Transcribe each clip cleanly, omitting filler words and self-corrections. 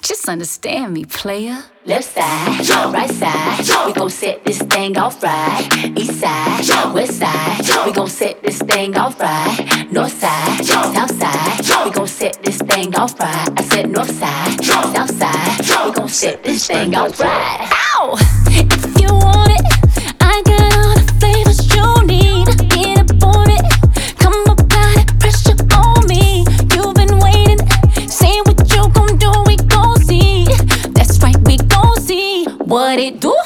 Just understand me, player. Left side, right side, we gon' set this thing off right. East side, west side, we gon' set this thing off right. North side, south side, we gon' set this thing off right. I said north side, south side, we gon' set this thing off right. Ow! If you want it, I got all the flavors you need. Get up on it, come apply that pressure on me. You've been waiting, say what you gon' do, we gon' see. That's right, we gon' see what it do.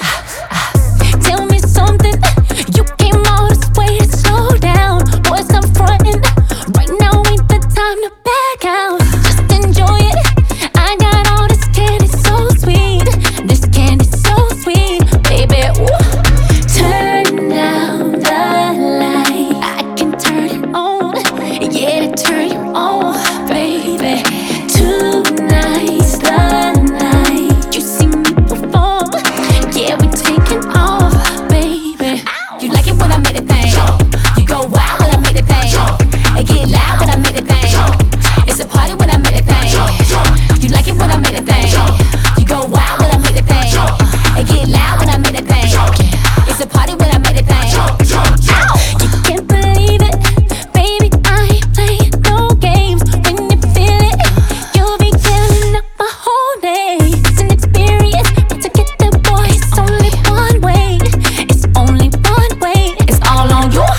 Tell me something, you came all this way to slow down. Boys, I'm frontin', right now ain't the time to back out. Just enjoy it, I got all this candy so sweet. This candy so sweet, baby, ooh. Turn down the light, I can turn it on. Yeah, to turn you on, baby. Tonight's the night you see me perform. Yeah, we taking off, baby. You like it when I make the thing. You go wild when I make the thing. I get loud when I make the thing. It's a party when I make the thing. You like it when I make the thing. You go wild when I make the thing. I get loud when I make the thing. It's a party when I make the thing. You can't believe it, baby, I ain't playing no games. When you feel it, you'll be killing up my whole day. It's an experience, but to get the boy, it's only one way. It's only one way, it's all on you.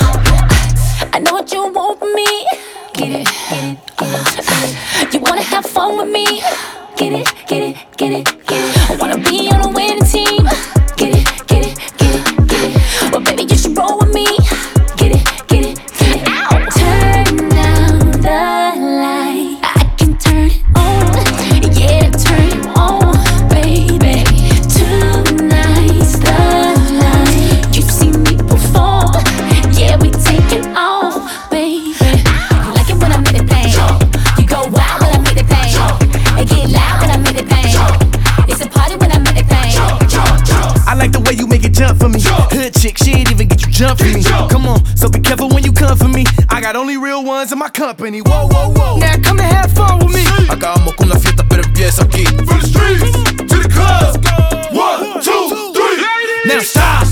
I know what you want from me. Get it, get it, get it. You wanna have fun with me. Get it, get it, get it, get it. I wanna be on a winning team. Get it, get it, get it, get it. Well, baby, you should roll with me. Get it, get it, get it. Ow. Turn down the light, I can turn it on. Yeah, turn you on, baby. Tonight's the night you see me perform. Yeah, we taking off, baby. You like it when I make the thing. You go wild when I make the thing. I get loud when I make the thing. It's a party when I make the thing. I like the way you make it jump for me. Hood chick, she ain't even get you jump for me. Come on, so be careful when you come for me. I got only real ones in my company. Whoa, whoa, whoa. Now come and have fun with me. Acabamos con la fiesta, pero empieza aquí. From the streets to the club. 1, 2, 3. Now stop.